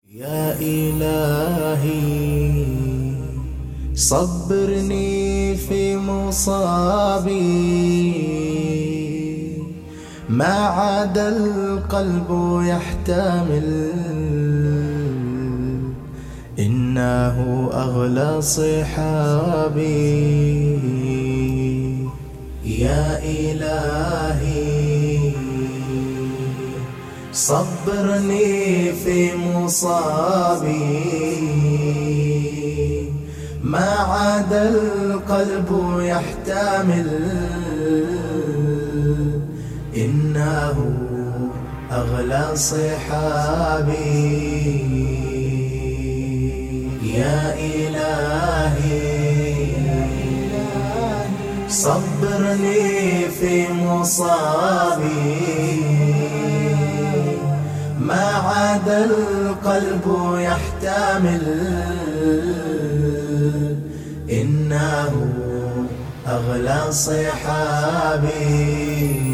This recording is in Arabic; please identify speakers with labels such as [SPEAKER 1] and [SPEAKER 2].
[SPEAKER 1] يا إلهي صبرني في مصابي، ما عاد القلب يحتمل، إنه أغلى صحابي. يا إلهي صبرني في مصابي، ما عاد القلب يحتمل، إنه أغلى صحابي. يا إلهي صبرني في مصابي، ما عاد القلب يحتمل، إنه أغلى صحابي.